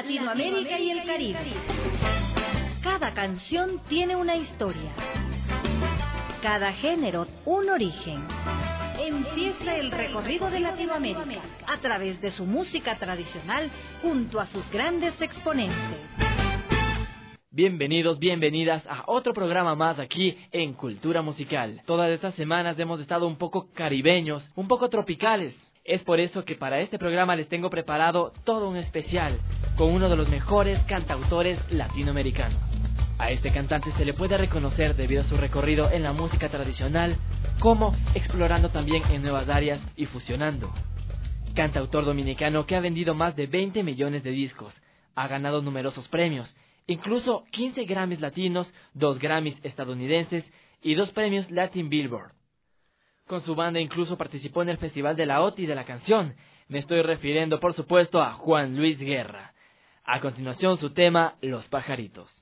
Latinoamérica y el Caribe. Cada canción tiene una historia. Cada género un origen. Empieza el recorrido de Latinoamérica a través de su música tradicional junto a sus grandes exponentes. Bienvenidos, bienvenidas a otro programa más aquí en Cultura Musical. Todas estas semanas hemos estado un poco caribeños, un poco tropicales. Es por eso que para este programa les tengo preparado todo un especial con uno de los mejores cantautores latinoamericanos. A este cantante se le puede reconocer debido a su recorrido en la música tradicional, como explorando también en nuevas áreas y fusionando. Cantautor dominicano que ha vendido más de 20 millones de discos, ha ganado numerosos premios, incluso 15 Grammys latinos, 2 Grammys estadounidenses y 2 premios Latin Billboard. Con su banda incluso participó en el Festival de la OTI de la Canción. Me estoy refiriendo, por supuesto, a Juan Luis Guerra. A continuación, su tema, Los Pajaritos.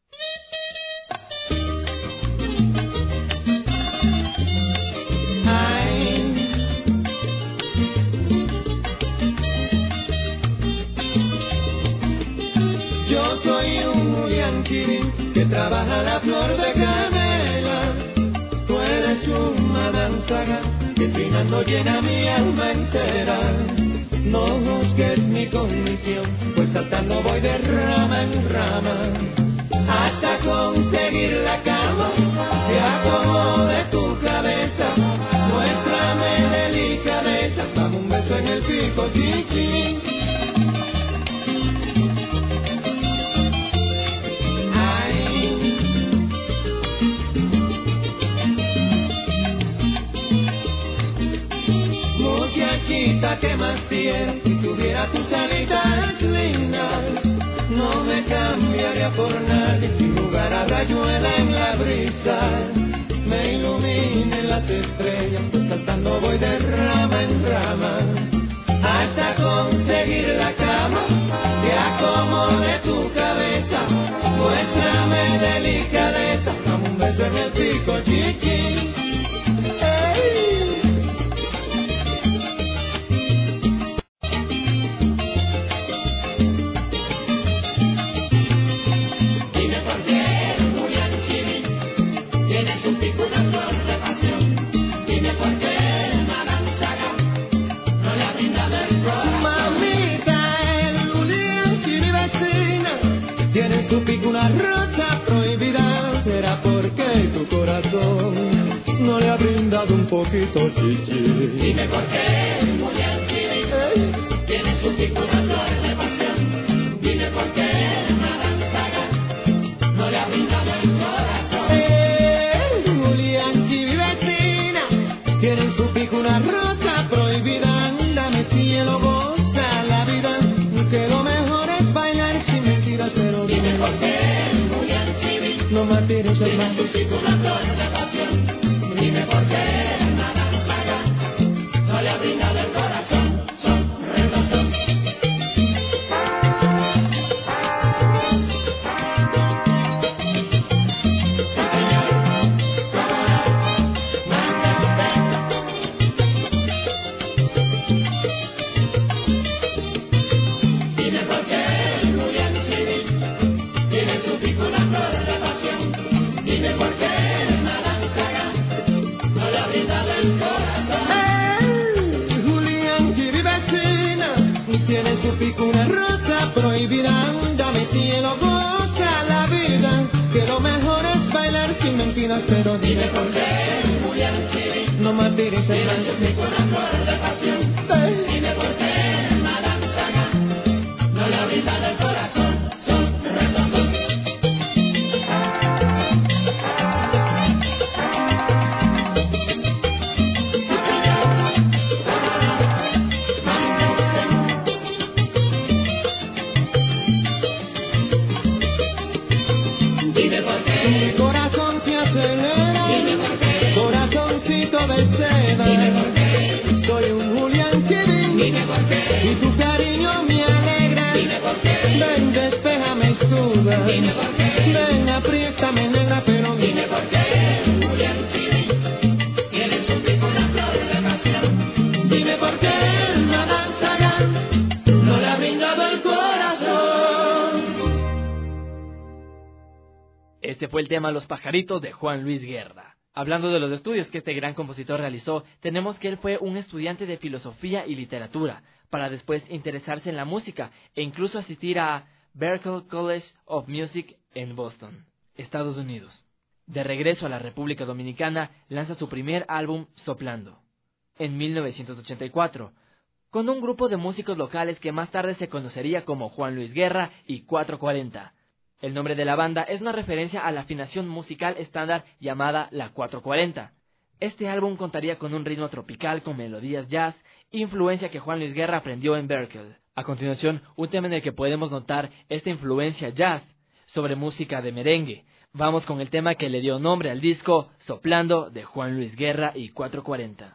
Yo soy un Julián Quirín que trabaja la flor de canela. Tú eres un Madame Saga que finando llena mi alma entera. No juzgues mi condición, pues saltando voy de rama en rama hasta conseguir la cama. Te acomode tu cabeza, muéstrame delicadeza, dame un beso en el pico, chiquín. Que más tierra, si tuviera tus alitas lindas, no me cambiaría por nadie. Si jugar a rayuela en la brisa, me iluminen las estrellas, pues saltando voy de rama en rama hasta conseguir la cama. Te acomode tu cabeza, muéstrame delicadeza, dame un beso en el pico, chiquín. Una rosa prohibida, será porque tu corazón no le ha brindado un poquito, chichi. Dime por qué, Julián Chile, tiene su pico una flor de pasión. Dime por qué, Madame Saga, no le ha brindado el corazón. Julián Chile, vecina, tiene en su pico una rosa prohibida. Dame cielo, goza la vida, que lo mejor es bailar sin mentiras, pero dime por qué. No me tires el más. Una flor de pasión. Dime por qué nada nos haga. No le ha brindado el corazón. Son redondos. Sí, señor. Dime por qué Julián Chile tiene su pico una flor de pasión. Dime por qué Madame Saga no le ha brindado el corazón. Julián Chile, vecina, tiene su pico una rosa prohibida. Dame cielo, goza la vida, que lo mejor es bailar sin mentiras, pero dime por qué Julián Chile no me tires el tiene su pico una flor de pasión. Dime por qué Madame Saga no le ha brindado el corazón. Son redondos. Dime por qué mi corazón se acelera. Dime por qué corazoncito de seda. Dime por qué soy un Julián Quirín. Dime por qué y tu cariño me alegra. Dime por qué ven, despéjame dudas. Dime por qué ven, apriétame negra, pero dime por qué Julián Quirín tienes un pico, una flor de pasión. Dime por qué Madame Saga no le ha brindado el corazón. Este fue el tema Los Pajaritos de Juan Luis Guerra. Hablando de los estudios que este gran compositor realizó, tenemos que él fue un estudiante de filosofía y literatura, para después interesarse en la música e incluso asistir a Berklee College of Music en Boston, Estados Unidos. De regreso a la República Dominicana, lanza su primer álbum Soplando, en 1984, con un grupo de músicos locales que más tarde se conocería como Juan Luis Guerra y 440. El nombre de la banda es una referencia a la afinación musical estándar llamada la 440. Este álbum contaría con un ritmo tropical con melodías jazz, influencia que Juan Luis Guerra aprendió en Berklee. A continuación, un tema en el que podemos notar esta influencia jazz sobre música de merengue. Vamos con el tema que le dio nombre al disco, Soplando, de Juan Luis Guerra y 440.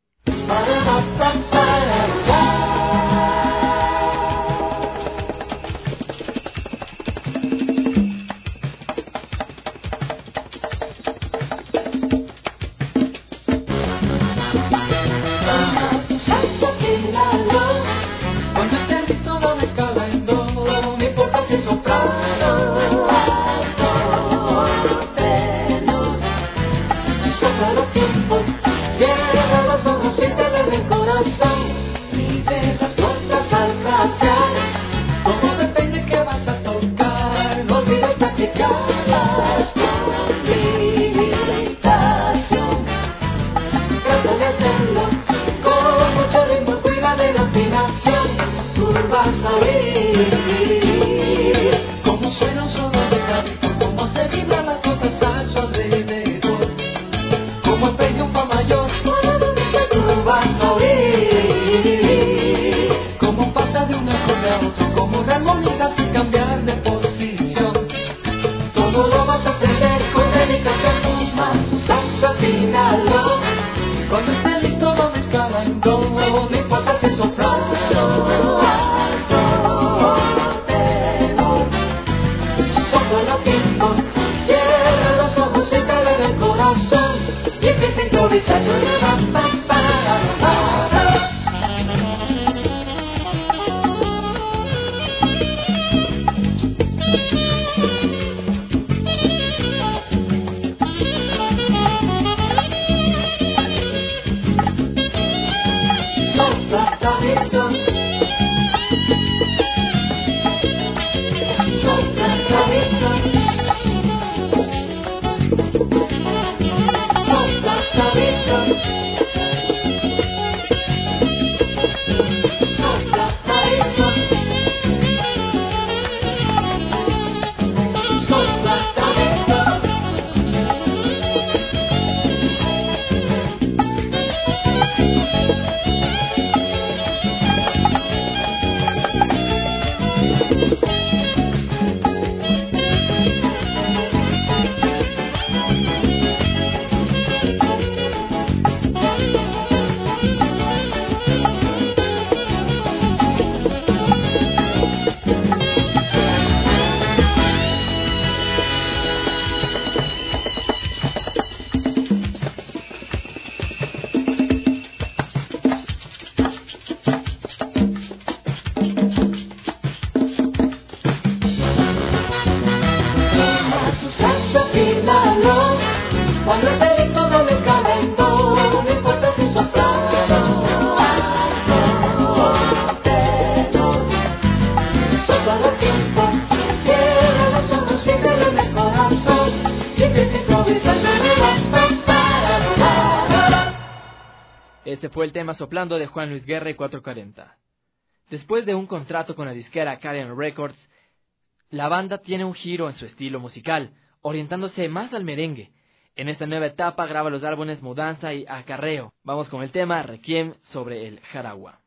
Este fue el tema Soplando de Juan Luis Guerra y 440. Después de un contrato con la disquera Karen Records, la banda tiene un giro en su estilo musical, orientándose más al merengue. En esta nueva etapa graba los álbumes Mudanza y Acarreo. Vamos con el tema Requiem sobre el Jaragua.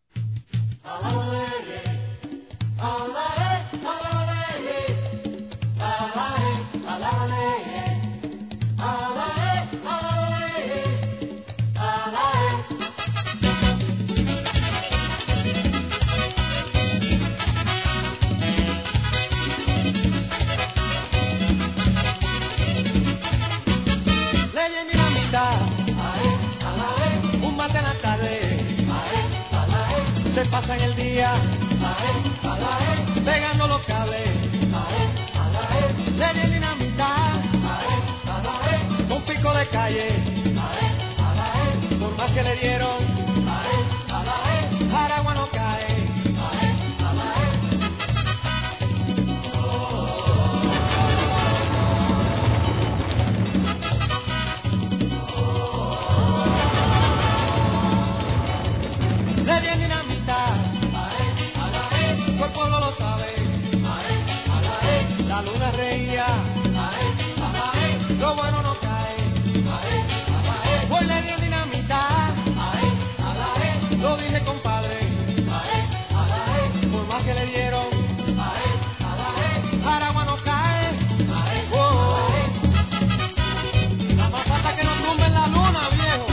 Se pasan el día pegando los cables, le den dinamita. de calle, por más que le dieron, Aragua no cae. Le dieron dinamita, todo el pueblo lo sabe. La luna reía, lo bueno no cae. Pues le dieron dinamita, lo dije compadre. Por más que le dieron, Aragua no cae. Oh. Nada más falta que nos tumben la luna, viejo.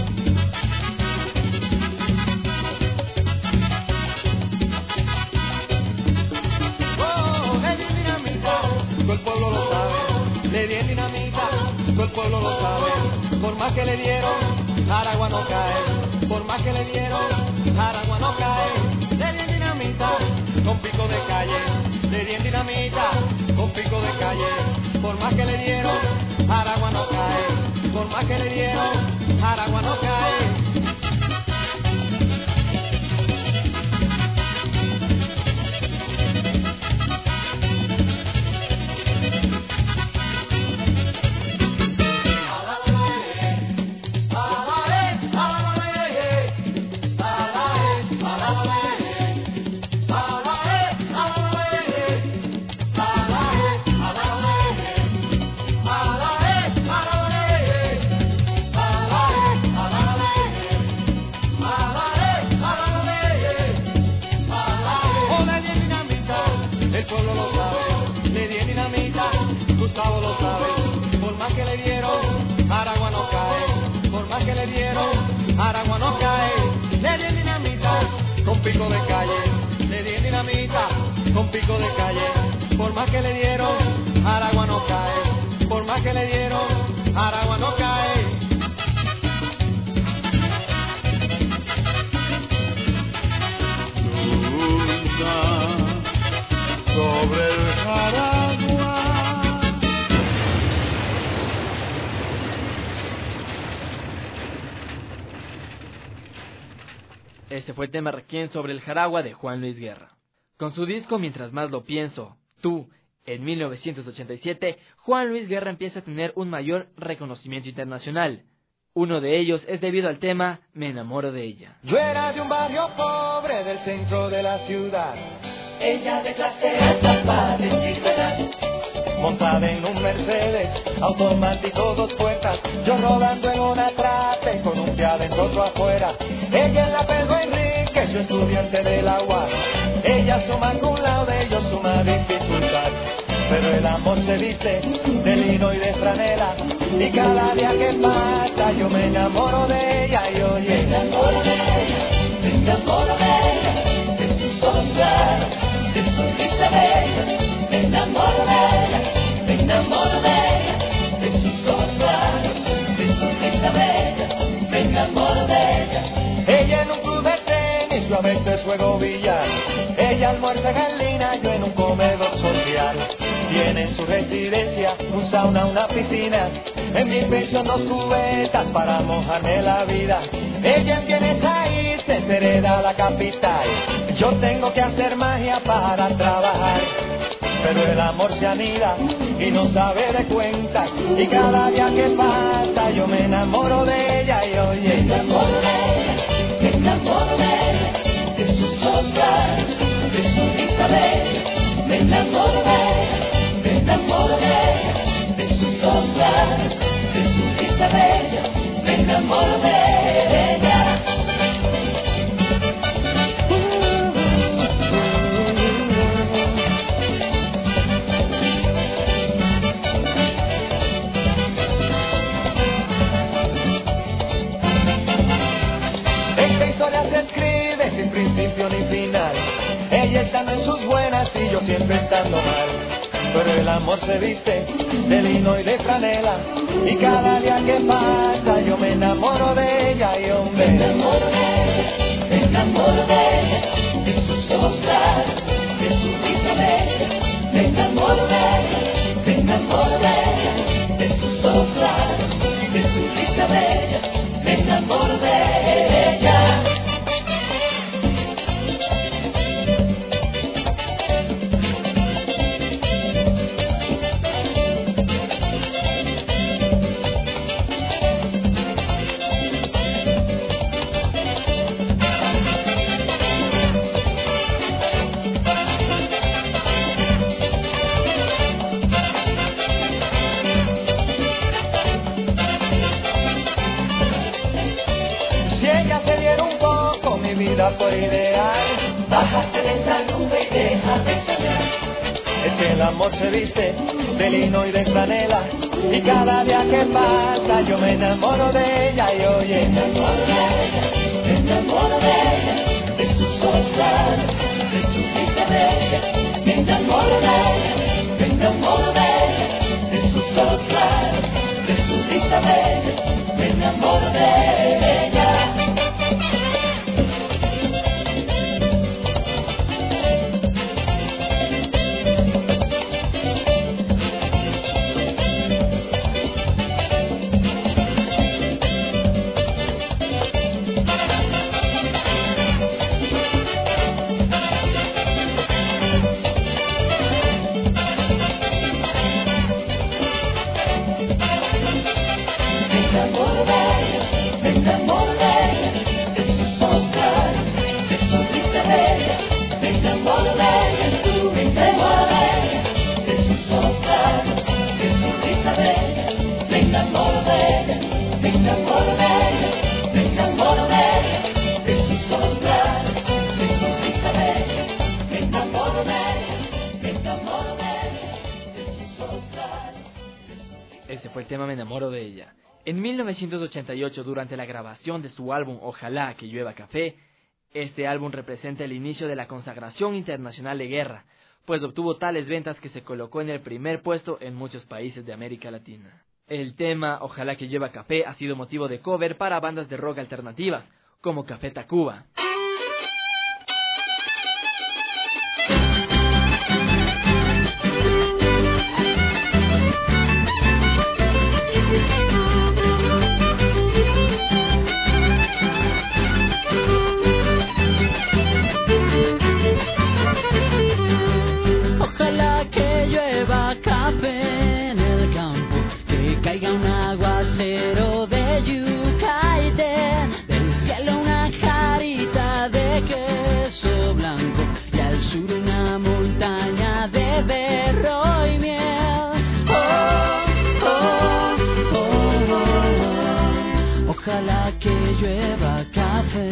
Oh, le dieron dinamita, todo el pueblo lo sabe. Le dieron dinamita, todo el pueblo lo sabe. Por más que le dieron, Aragua no cae. Por más que le dieron, Aragua no cae. Le dieron dinamita, con pico de calle. Le dieron dinamita, con pico de calle. Por más que le dieron, Aragua no cae. Por más que le dieron, Aragua no cae. Gustavo lo sabe, por más que le dieron, Aragua no cae. Por más que le dieron, Aragua no cae. Le dieron dinamita, con pico de calle. Le dieron dinamita, con pico de calle. Por más que le dieron, Aragua no cae. Por más que le dieron, Aragua no cae. Sobre el Aragua. Ese fue el tema Requiem sobre el Jaragua de Juan Luis Guerra. Con su disco Mientras más lo pienso, tú, en 1987, Juan Luis Guerra empieza a tener un mayor reconocimiento internacional. Uno de ellos es debido al tema Me enamoro de ella. Yo era de un barrio pobre del centro de la ciudad. Ella de clase alta para decir verdad. Montada en un Mercedes, automático 2 puertas. Yo rodando en una trape con un pie adentro otro afuera. Ella en la Pedro Enrique, yo estudiante de la UAS. Ella suma con laude, yo suma dificultad. Pero el amor se viste de lino y de franela. Y cada día que pasa yo me enamoro de ella. Y oye, Me enamoro de ella, me enamoro de ella, de sus ojos claros, de su risa bella. Me enamoro de ella, me enamoro de ella, de sus ojos claros, de su risa bella. Me enamoro de ella. ella en un club de tenis, yo a veces juego billar. Ella almuerza galina, yo en un comedor social. Tiene en su residencia un sauna, una piscina. En mi pecho 2 cubetas para mojarme la vida. Ella en Buenos Aires se hereda la capital. Yo tengo que hacer magia para trabajar. Pero el amor se anida y no sabe de cuenta. Y cada día que pasa yo me enamoro de ella. Y oye, Me enamoro de ella, me enamoro de ella, de sus ojos claros, de su risa bella. Me enamoro de ella, me enamoro de ella, de sus ojos claros, de su risa bella. Me enamoro de ella. esta historia se escribe sin principio ni final. Ella estando en sus buenas y yo siempre estando mal. Pero el amor se viste de lino y de franela. Y cada día que pasa yo me enamoro de ella. Y hombre, Me enamoro de ella, me enamoro de ella, de sus ojos claros, de su risa bella. Me enamoro de ella, me enamoro de ella, de sus ojos claros, de bájate de esa nube y deja de soñar. Es que el amor se viste de lino y de franela, y cada día que pasa yo me enamoro de ella y oye, Me enamoro de ella, de sus ojos claros, de su risa bella. Me enamoro de ella, me enamoro de ella, de sus ojos claros, de su risa bella. Me enamoro de ella. Ese fue el tema Me enamoro de ella. En 1988, durante la grabación de su álbum Ojalá que llueva café, este álbum representa el inicio de la consagración internacional de Guerra, pues obtuvo tales ventas que se colocó en el primer puesto en muchos países de América Latina. El tema Ojalá que llueva café ha sido motivo de cover para bandas de rock alternativas, como Café Tacuba. Ojalá que llueva café.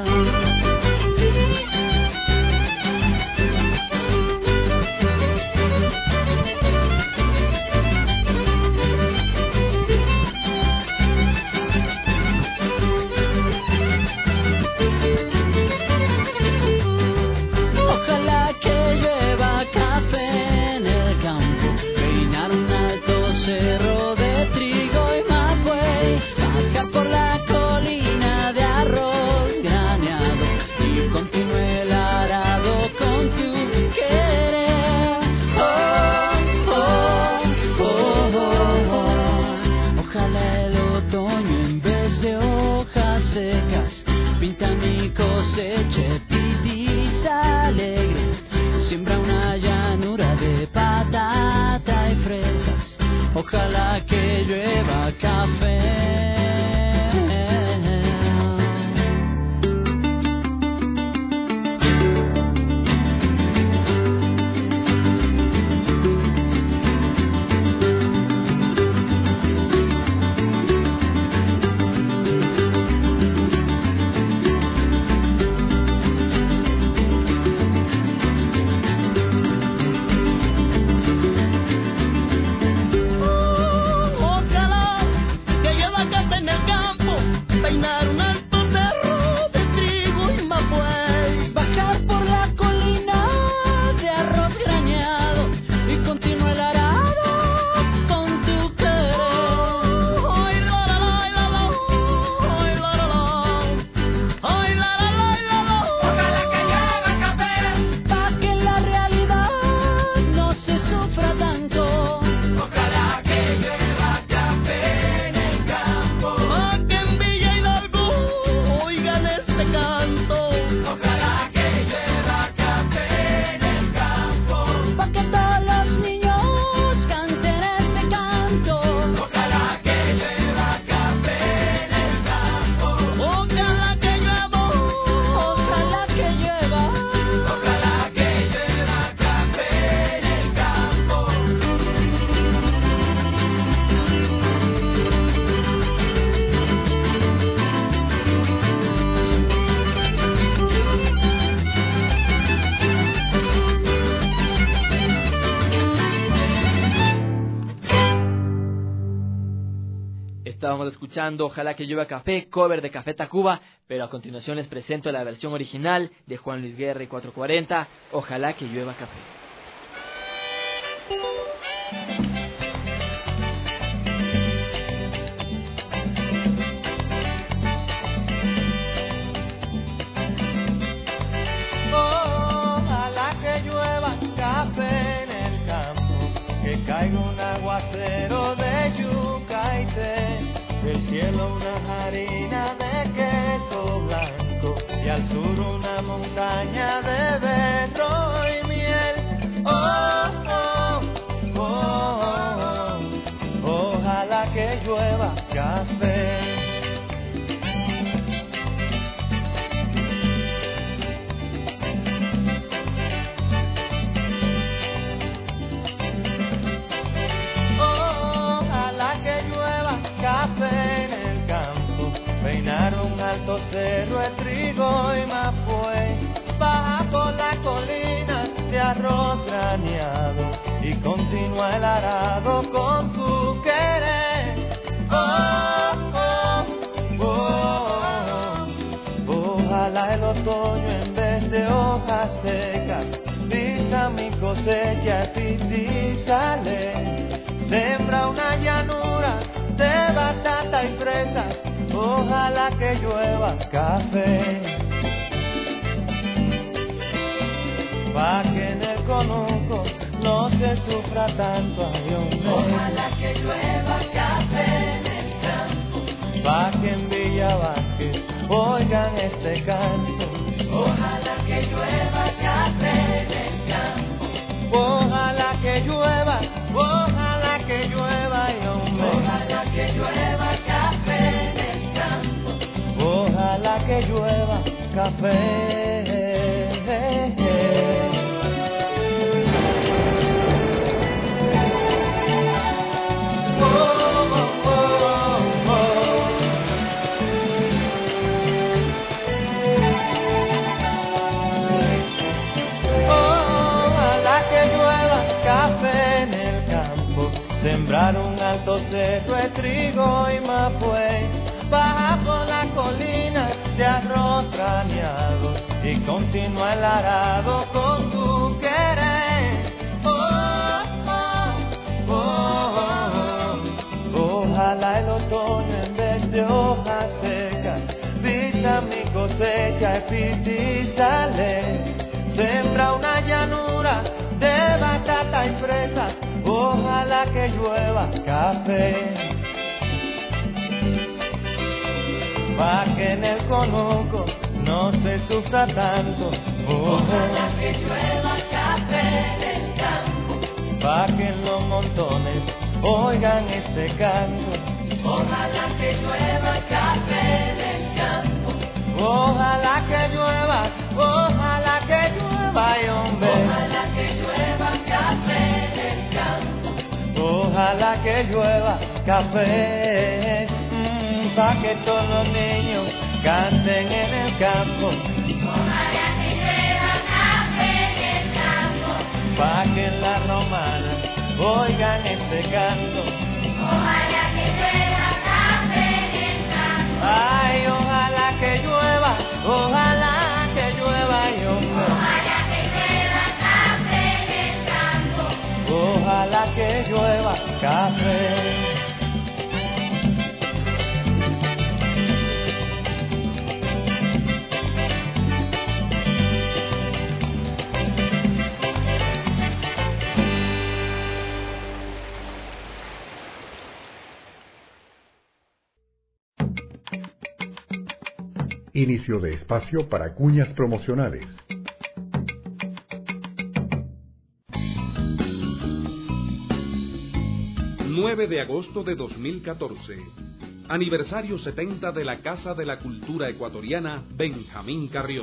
Ojalá que llueva café en el campo, peinar un alto cerro de trigo y maguey, bajar por la colina de arroz graneado y continúe el arado con tu querer. Ojalá el otoño en vez de hojas secas pinta mi cosecha, pipis alegre, siembra una llanura de patata y fresas. Ojalá que llueva café. Estábamos escuchando Ojalá que llueva café, cover de Café Tacuba, pero a continuación les presento la versión original de Juan Luis Guerra y 440, Ojalá que llueva café. Ojalá que llueva café en el campo, que caiga un aguacero de yuca y té, del cielo una harina de queso blanco y al sur una montaña de berro y miel. Ojalá que llueva café. Café en el campo, peinar un alto cerro de trigo y mapuey, baja por la colina de arroz graneado y continúa el arado con tu querer. Ojalá el otoño en vez de hojas secas vista mi cosecha y sale, sembra una llanura de batata y fresas, ojalá que llueva café, pa' que en el conuco no se sufra tanto, ay, hombre. Ojalá que llueva café en el campo, Pa' que en Villa Vázquez oigan este canto. Ojalá que llueva café en el campo, Ojalá que llueva, y hombre. ojalá que llueva café en el campo, Ojalá que llueva café. Ojalá que llueva café en el campo, sembrar un alto cerro de trigo y mapuey, baja por la colina de arroz graneado y continúa el arado con tu querer. Ojalá el otoño en vez de hojas secas vista mi cosecha y sale, sembra una llanura de batata y fresas, ojalá que llueva café, pa' que en el conuco no se sufra tanto. ojalá que llueva café en el campo, Pa' que en los montones oigan este canto. ojalá que llueva café en el campo, Ojalá que llueva, y hombre. ojalá que llueva café en el campo, Ojalá que llueva café, pa' que todos los niños canten en el campo. ojalá que llueva café en el campo, Pa' que en la romana oigan este canto. ojalá que llueva café en el campo, Ay, ojalá que llueva, y hombre. ojalá que llueva café en el campo, Ojalá que llueva café. Inicio de espacio para cuñas promocionales. ...9 de agosto de 2014... aniversario 70 de la Casa de la Cultura Ecuatoriana Benjamín Carrión.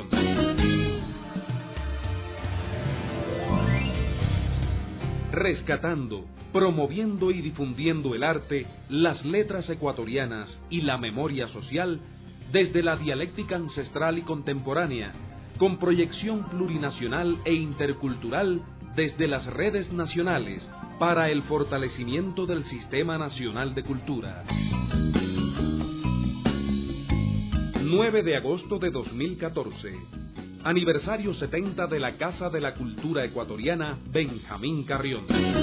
Rescatando, promoviendo y difundiendo el arte, las letras ecuatorianas y la memoria social desde la dialéctica ancestral y contemporánea, con proyección plurinacional e intercultural desde las redes nacionales, para el fortalecimiento del Sistema Nacional de Cultura. 9 de agosto de 2014. Aniversario 70 de la Casa de la Cultura Ecuatoriana Benjamín Carrión.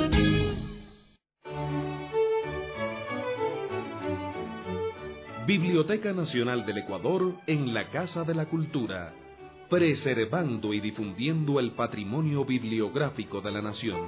Biblioteca Nacional del Ecuador en la Casa de la Cultura, preservando y difundiendo el patrimonio bibliográfico de la nación.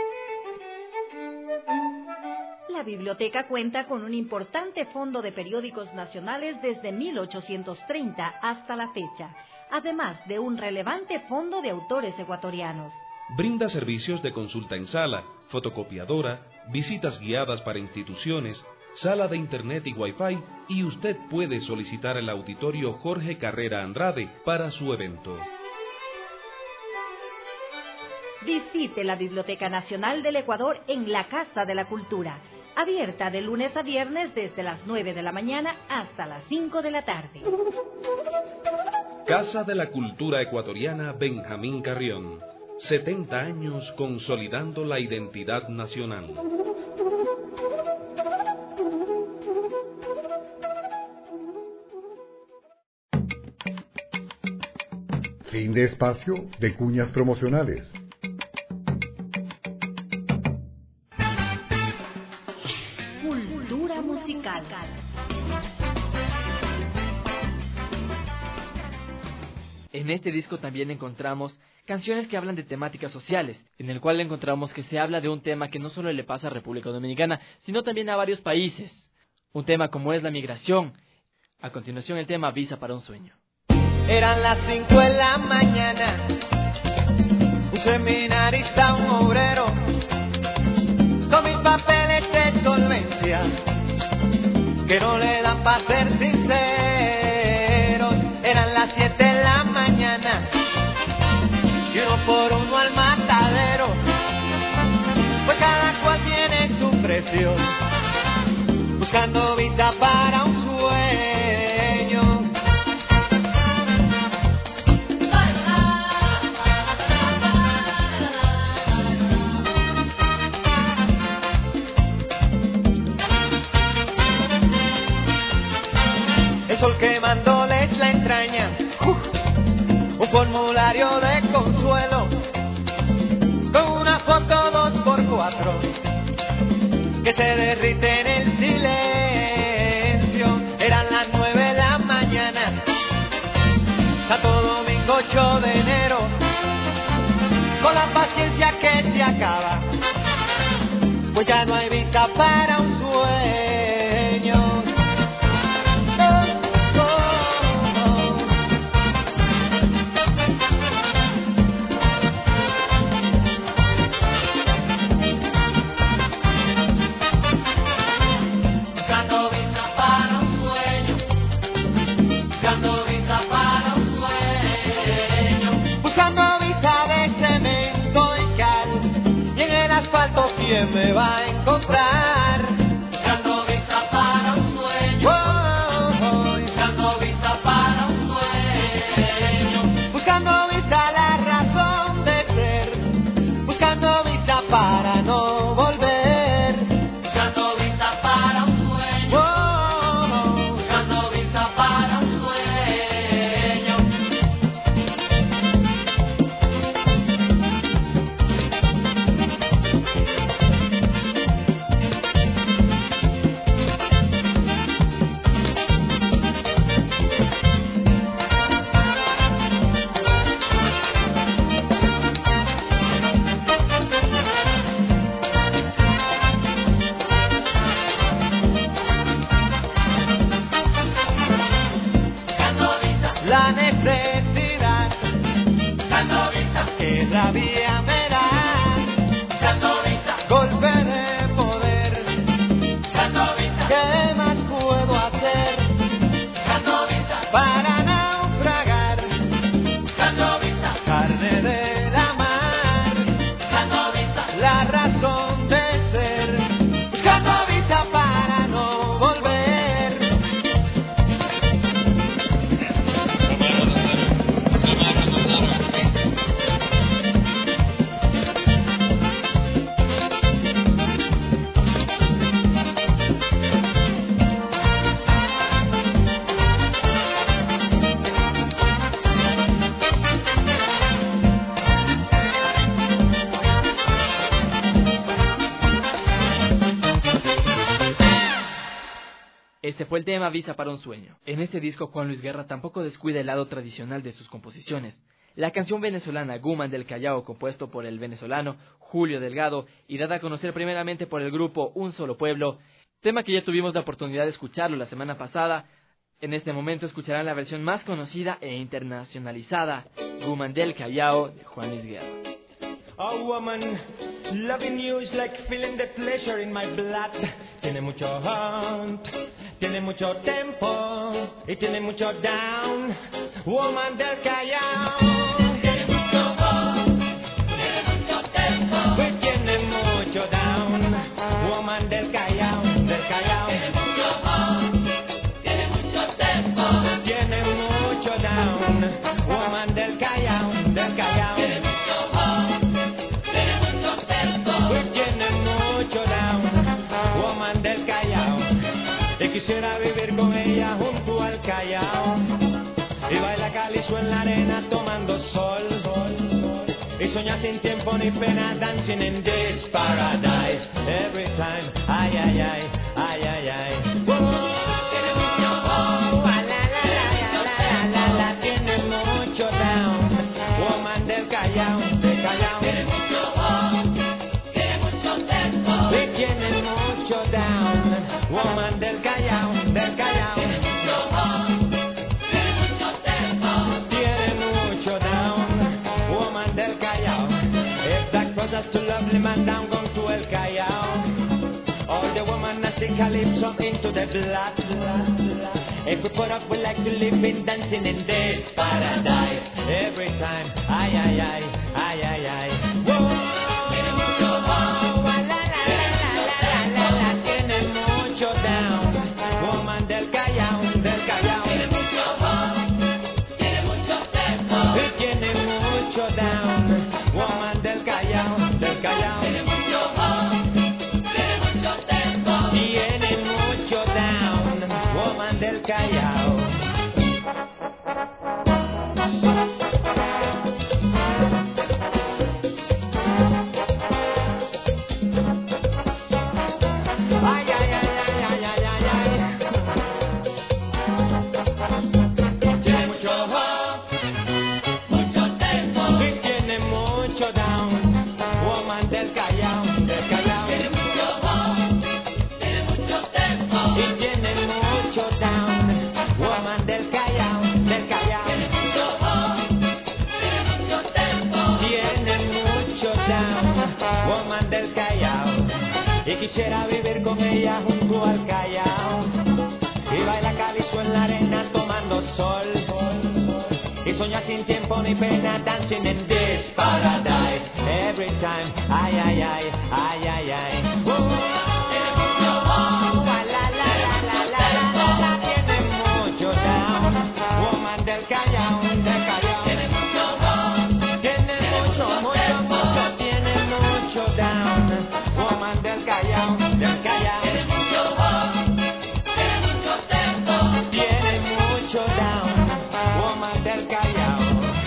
La biblioteca cuenta con un importante fondo de periódicos nacionales desde 1830 hasta la fecha, además de un relevante fondo de autores ecuatorianos. Brinda servicios de consulta en sala, fotocopiadora, visitas guiadas para instituciones, sala de internet y wifi, y usted puede solicitar el auditorio Jorge Carrera Andrade para su evento. Visite la Biblioteca Nacional del Ecuador en la Casa de la Cultura, abierta de lunes a viernes desde las 9 de la mañana hasta las 5 de la tarde. Casa de la Cultura Ecuatoriana Benjamín Carrión, 70 años consolidando la identidad nacional. Fin de espacio de cuñas promocionales. Cultura musical. En este disco también encontramos canciones que hablan de temáticas sociales, en el cual encontramos que se habla de un tema que no solo le pasa a República Dominicana, sino también a varios países. Un tema como es la migración. A continuación el tema Visa para un sueño. Eran las 5 de la mañana, un seminarista, un obrero, con mis papeles de solvencia, que no le dan para ser sinceros. Eran las 7 de la mañana, y uno por uno al matadero, pues cada cual tiene su precio, buscando visa para un sueño. El sol quemándoles la entraña, un formulario de consuelo, con una foto 2x4, que se derrite en el silencio. Eran las 9 de la mañana, Santo Domingo 8 de enero, con la paciencia que se acaba, pues ya no hay vista para un sueño. ¿Quién me va a encontrar? Buscando visa para un sueño. Buscando visa para un sueño. Buscando visa la razón de ser. Buscando visa para no volver. Buscando visa para un sueño. Buscando visa para un sueño. La necesidad, que rabia me da, golpe de poder, ¿qué más puedo hacer para naufragar? Carne de la mar, la razón de ser, buscando visa para no volver. fue el tema Visa para un sueño. En este disco Juan Luis Guerra tampoco descuida el lado tradicional de sus composiciones. La canción venezolana Guman del Callao, compuesto por el venezolano Julio Delgado y dada a conocer primeramente por el grupo Un Solo Pueblo, tema que ya tuvimos la oportunidad de escucharlo la semana pasada. En este momento escucharán la versión más conocida e internacionalizada, Guman del Callao, de Juan Luis Guerra. Oh woman, loving you is like feeling the pleasure in my blood. Tiene mucho hunt, tiene mucho tempo y tiene mucho down. Woman del Callao. Tiene mucho hunt, tiene mucho tempo y tiene mucho down. Woman del Callao, del Callao. Tiene mucho hunt, tiene mucho tempo, tiene mucho down. Woman del Callao, del Callao. Quisiera vivir con ella junto al Callao y baila calizo en la arena tomando sol y soñar sin tiempo ni pena dancing in this paradise every time. Ay, ay, ay, ay, ay, ay. Tiene mucho tiene mucho down. Woman del Callao, del Callao. Tiene mucho tiene mucho tempo y tiene mucho down. Woman del Callao, del Callao. Tiene mucho tiene mucho tempo, tiene mucho down. Woman del Callao. If that causes too lovely man down, gone to El Callao. All the woman that sing calypso into the blood. If we put up, we like to live in dancing in this paradise every time. Ay, ay, ay, ay, ay, ay. Whoa. Tiene mucho tiene mucho down. Woman del Callao, del Callao. Tiene mucho tiene mucho tempo y tiene mucho down. Woman del Callao, del Callao. Tiene mucho tiene mucho tempo, tiene mucho down. Woman del Callao. Quisiera vivir con ella junto al Callao y baila calizo en la arena tomando sol y soñar sin tiempo ni pena dancing in this paradise every time. Ay, ay, ay, ay, ay, ay. Tiene mucho down. Woman del Callao, del Callao. Tiene mucho tiene mucho, mucho, mucho, tiene mucho down. Woman del Callao, del Callao. Tiene mucho tiene mucho tempo, tiene mucho down. Woman del Callao.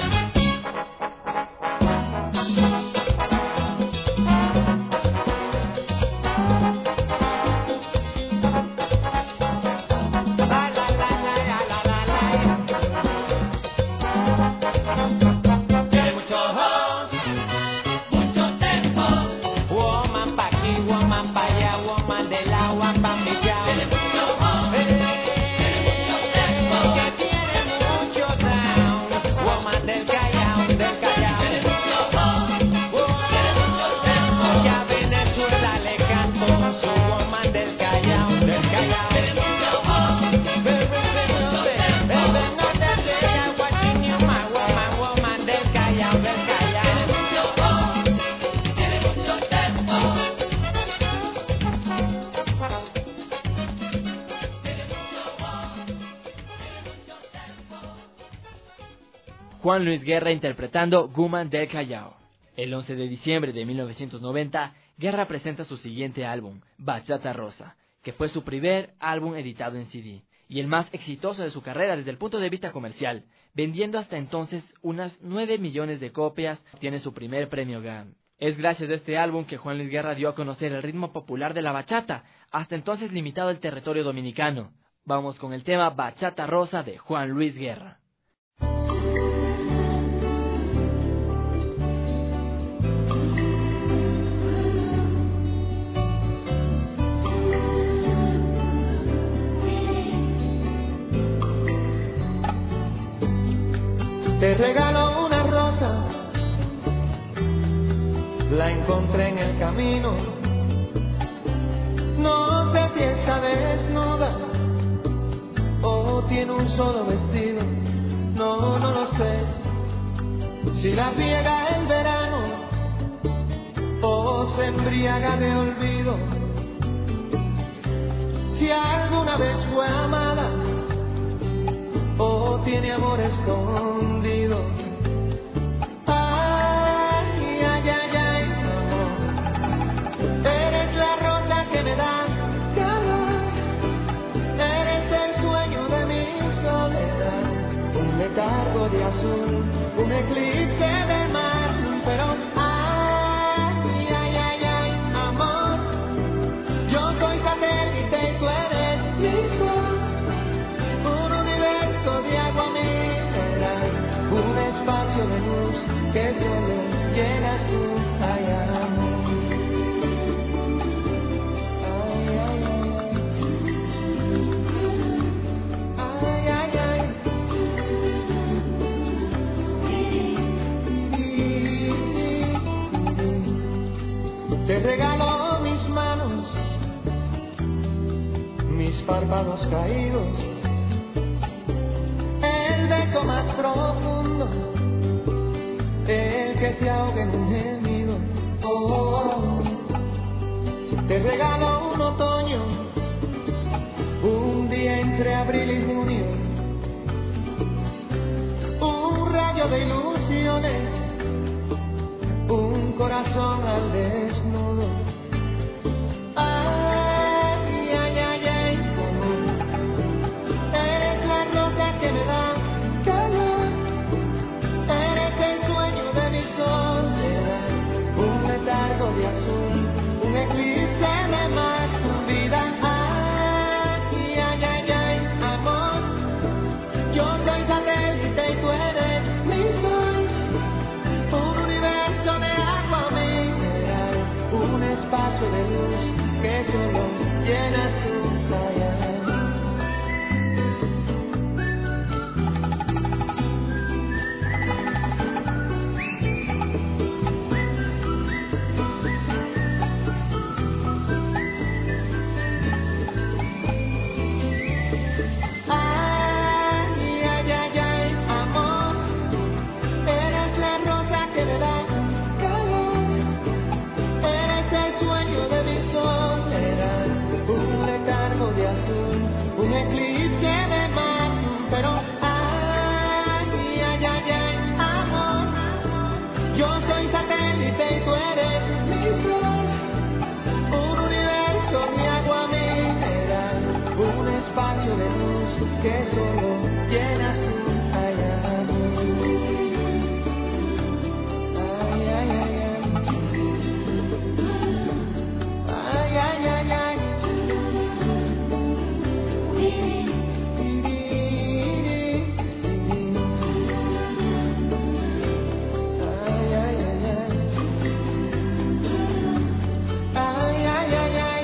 Juan Luis Guerra interpretando Guman del Callao. El 11 de diciembre de 1990, Guerra presenta su siguiente álbum, Bachata Rosa, que fue su primer álbum editado en CD, y el más exitoso de su carrera desde el punto de vista comercial, vendiendo hasta entonces unas 9 millones de copias. Tiene su primer premio Grammy. Es gracias a este álbum que Juan Luis Guerra dio a conocer el ritmo popular de la bachata, hasta entonces limitado al territorio dominicano. Vamos con el tema Bachata Rosa de Juan Luis Guerra. Te regalo una rosa, la encontré en el camino. No sé si está desnuda o tiene un solo vestido. No lo sé. Si la riega el verano o se embriaga de olvido. Si alguna vez fue amada o tiene amor escondido. Ay, ay, ay, ay, amor. Eres la rosa que me da calor. Eres el sueño de mi soledad. Un letargo de azul, un eclipse de mar. Pero ay, ay, ay, ay, amor. Yo soy satélite y tú eres mi sol. De agua mineral, un espacio de luz que solo llenas tú, ay, amor. Ay, ay, ay, ay, ay. Te regalo mis manos, mis párpados caídos, beso más profundo, el que te ahogue en un gemido. Oh, te regalo un otoño, un día entre abril y junio, un rayo de ilusiones, un corazón al desnudo. Ay, ay, ay, ay, eres la rosa que me da calor, eres el sueño de mi soledad, un letargo de azul, un eclipse de mar, tu vida. Ay, ay, ay, ay, amor, yo soy satélite y tú eres mi sol, un universo de agua mineral, un espacio de luz que solo llenas tú. Que solo llenas tú, ay, amor. Ay, ay, ay, ay. Ay, ay, ay, ay. Ay, ay, ay, ay. Ay, ay, ay, ay.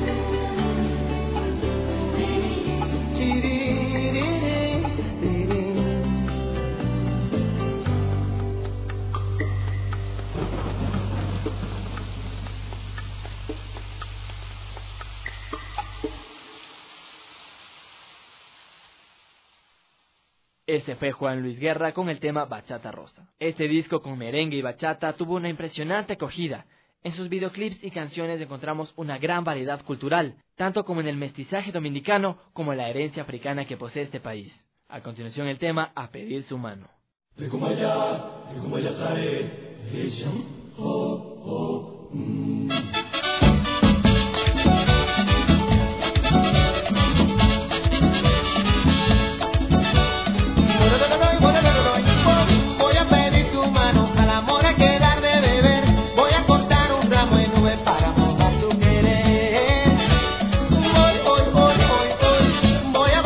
Ese fue Juan Luis Guerra con el tema Bachata Rosa. Este disco con merengue y bachata tuvo una impresionante acogida. En sus videoclips y canciones encontramos una gran variedad cultural, tanto como en el mestizaje dominicano como en la herencia africana que posee este país. A continuación el tema A Pedir Su Mano. Voy a pedir tu mano, al amor hay que dar de beber. Voy a cortar un ramo de nubes para mojar tu querer. Voy a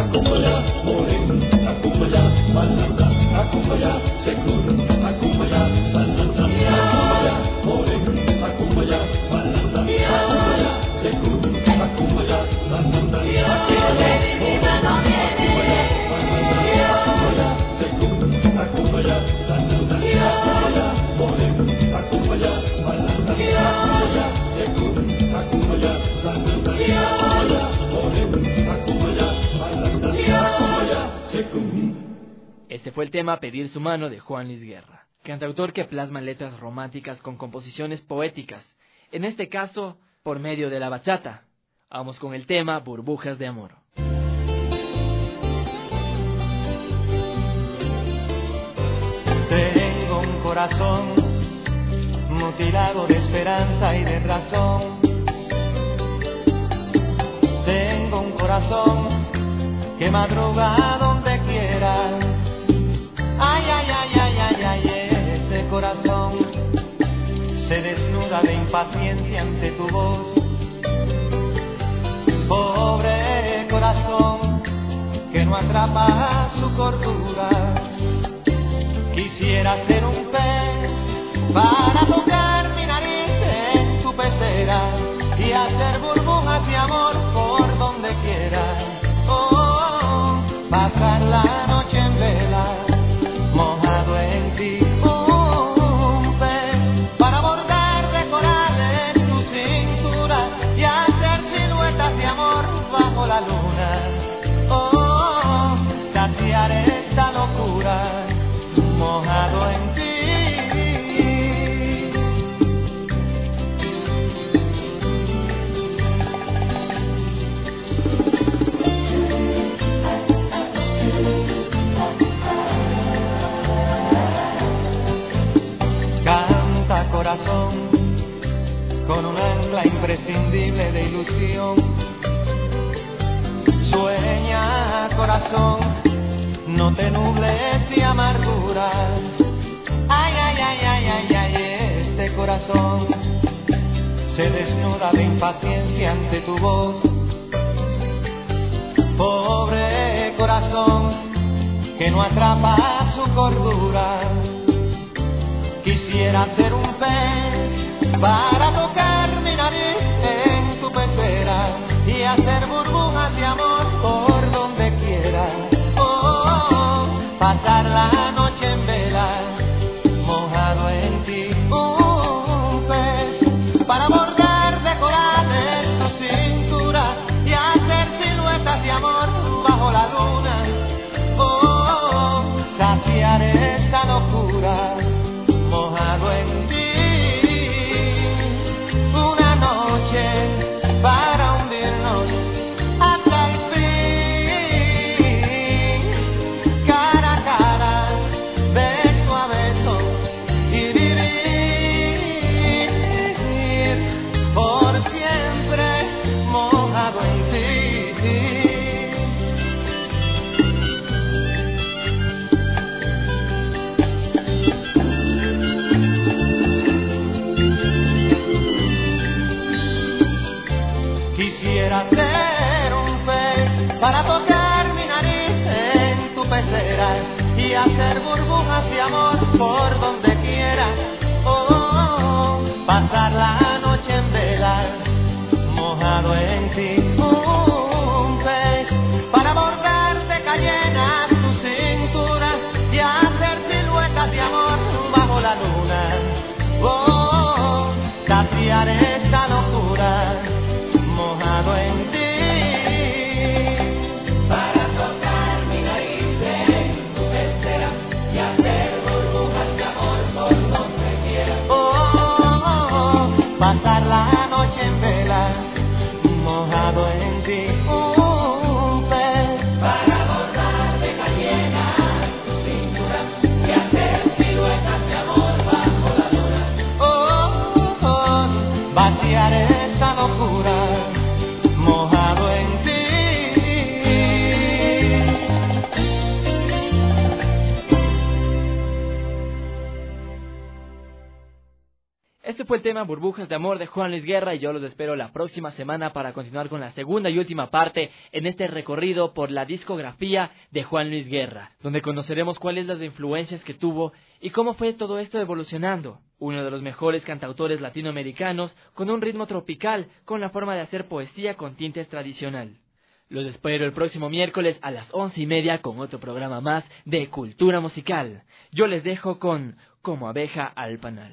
Akumbaya, moreno, akumbaya, balanda, akumbaya, seguro, akumbaya, balanda, akumbaya, moreno, akumbaya, balanda, akumbaya, seguro, akumbaya, balanda, akumbaya, moreno, akumbaya, balanda, akumbaya, seguro, akumbaya, balanda, akumbaya, moreno, akumbaya, balanda, akumbaya, seguro, akumbaya, balanda, akumbaya, moreno, akumbaya, balanda, akumbaya, seguro. Este fue el tema Pedir su mano de Juan Luis Guerra, cantautor que plasma letras románticas con composiciones poéticas, en este caso por medio de la bachata. Vamos con el tema Burbujas de Amor. Tengo un corazón mutilado de esperanza y de razón. Tengo un corazón que madruga donde quiera. Ay, ay, ay, ay, ay, ay, ese corazón se desnuda de impaciencia ante tu voz. Pobre corazón que no atrapa su cordura. Quisiera ser un pez para tocar mi nariz en tu pecera y hacer burbujas de amor por donde quiera. Oh, pasar la noche en vela, mojado en ti, un pez para bordar de corales tu cintura y hacer siluetas de amor bajo la luna. Oh, saciar esta locura, mojado en ti. Corazón, con un ancla imprescindible de ilusión. Sueña, corazón, no te nubles de amargura. Ay, ay, ay, ay, ay, ay, este corazón se desnuda de impaciencia ante tu voz. Pobre corazón que no atrapa su cordura. Quisiera ser un pez para tocar mi nariz en tu pecera y hacer burbujas de amor por donde quiera. Oh, pasar la noche en vela, mojado en ti. Un pez para bordar de corales tu cintura y hacer siluetas de amor bajo la luna. Oh, saciar esta locura, mojado en ti. Una noche para hundirnos hasta el fin, cara a cara, beso a beso y vivir por siempre mojado en ti. Quisiera ser un pez para tocar mi nariz en tu pecera y hacer burbujas de amor por donde quiera. Oh, pasar la noche en vela, mojado en ti. Un pez para bordar de cayenas tu cintura y hacer siluetas de amor bajo la luna. Oh, saciar esta locura, mojado en ti. Para tocar mi nariz en tu pecera y hacer burbujas de amor por donde quiera. Oh, fue el tema Burbujas de Amor de Juan Luis Guerra, y yo los espero la próxima semana para continuar con la segunda y última parte en este recorrido por la discografía de Juan Luis Guerra, donde conoceremos cuáles las influencias que tuvo y cómo fue todo esto evolucionando. Uno de los mejores cantautores latinoamericanos con un ritmo tropical, con la forma de hacer poesía con tintes tradicional. Los espero el próximo miércoles a las 11:30 con otro programa más de Cultura Musical. Yo les dejo con Como abeja al panal.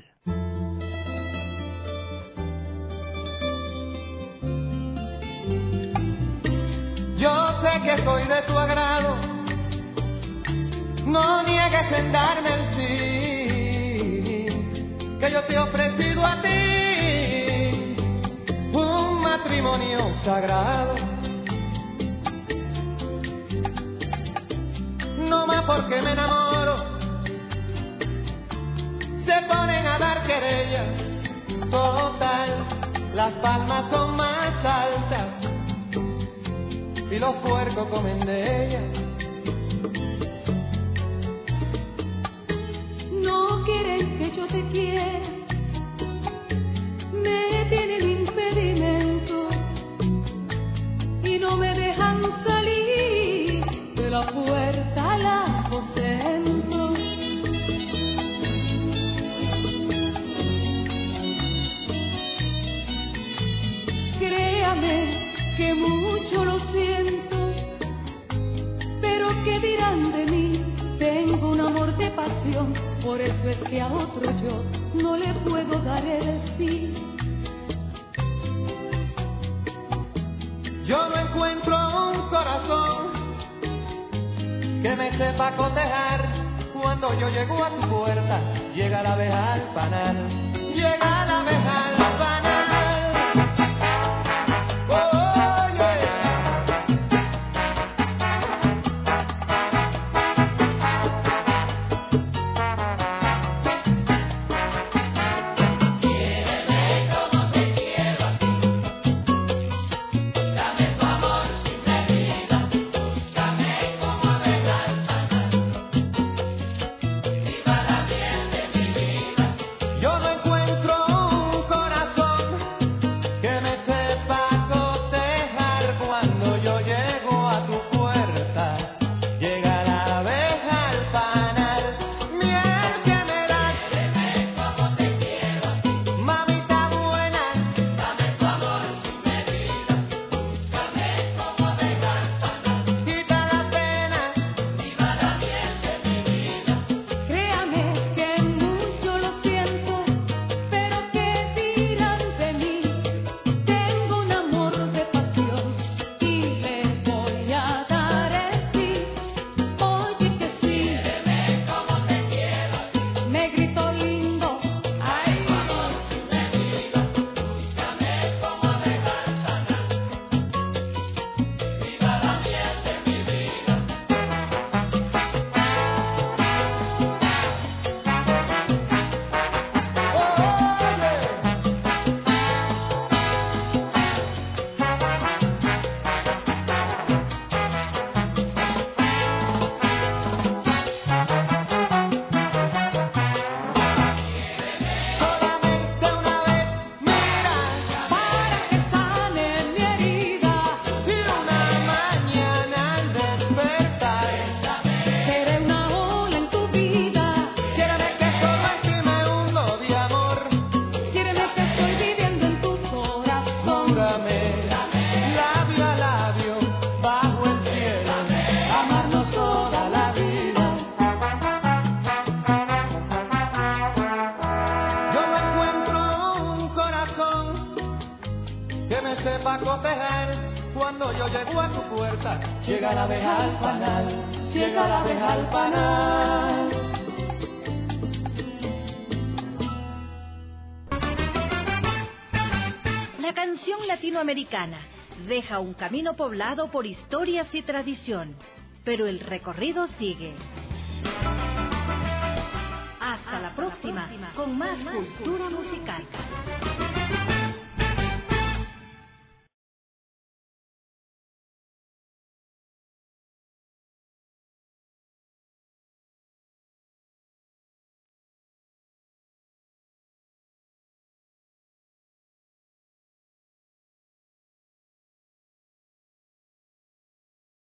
Yo sé que soy de tu agrado, no niegues en darme el sí, que yo te he ofrecido a ti un matrimonio sagrado. No más porque me enamoro, se ponen a dar querella. Total, las palmas son más altas y los puercos comen de ellas. No quieren que yo te quiera, me tienen impedimento y no me dejan salir de la puerta al aposento. Créame que mucho lo siento, pero ¿qué dirán de mí? Tengo un amor de pasión, por eso es que a otro yo no le puedo dar el sí. Yo no encuentro un corazón que me sepa cotejar. Cuando yo llego a tu puerta, llega la abeja al panal, llega la abeja al panal. Cuando yo llego a tu puerta, llega la abeja al panal, llega la abeja al panal. La canción latinoamericana deja un camino poblado por historias y tradición, pero el recorrido sigue. Hasta la próxima con más cultura musical.